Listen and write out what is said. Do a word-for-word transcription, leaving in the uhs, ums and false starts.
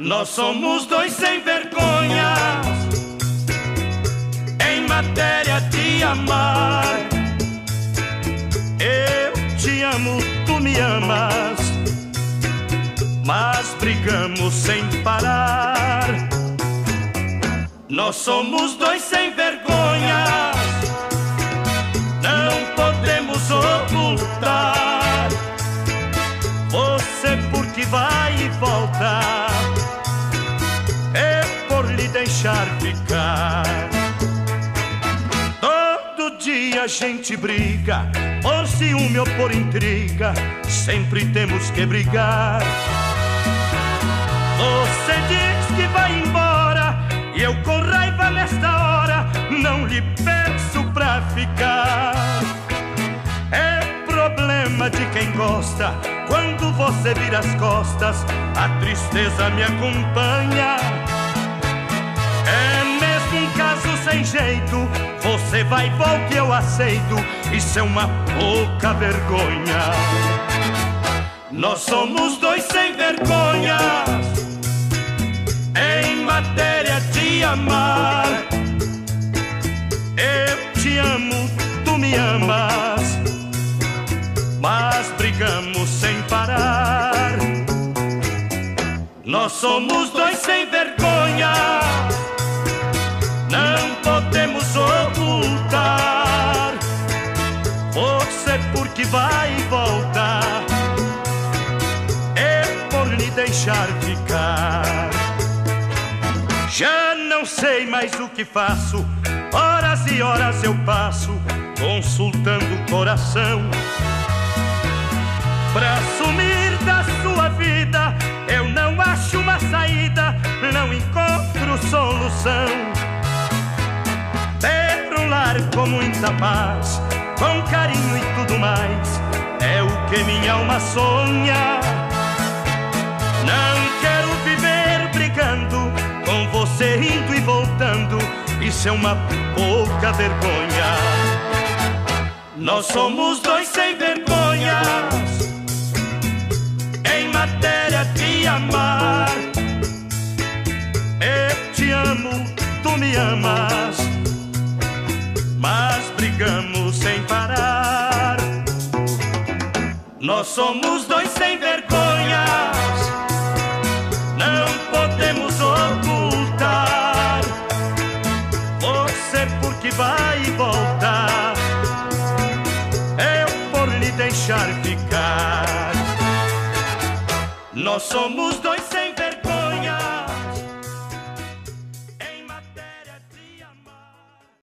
Nós somos dois sem vergonhas em matéria de amar. Eu te amo, tu me amas, mas brigamos sem parar. Nós somos dois sem vergonhas, não podemos ocultar. Você porque vai e volta, é por lhe deixar ficar. Todo dia a gente briga, por ciúme ou por intriga, sempre temos que brigar. Você diz que vai embora e eu com raiva nesta hora não lhe peço pra ficar. É problema de quem gosta, quando você vira as costas a tristeza me acompanha. É mesmo um caso sem jeito, você vai e volta e eu aceito, isso é uma pouca vergonha. Nós somos dois sem vergonhas em matéria de amar. Eu te amo, tu me amas, mas brigamos sem parar. Nós somos dois sem vergonha, não podemos ocultar. Você porque vai e volta, é por lhe deixar ficar. Já não sei mais o que faço, horas e horas eu passo consultando o coração. Pra sumir da sua vida eu não acho uma saída, não encontro solução. Ter um lar com muita paz, com carinho e tudo mais, é o que minha alma sonha. Não quero viver brigando, com você indo e voltando, isso é uma pouca vergonha. Nós somos dois sem vergonhas em matéria de amar. Eu te amo, tu me amas, mas brigamos sem parar. Nós somos dois sem vergonhas, não podemos ocultar. Você porque vai e volta, eu por lhe deixar ficar. Nós somos dois sem vergonha.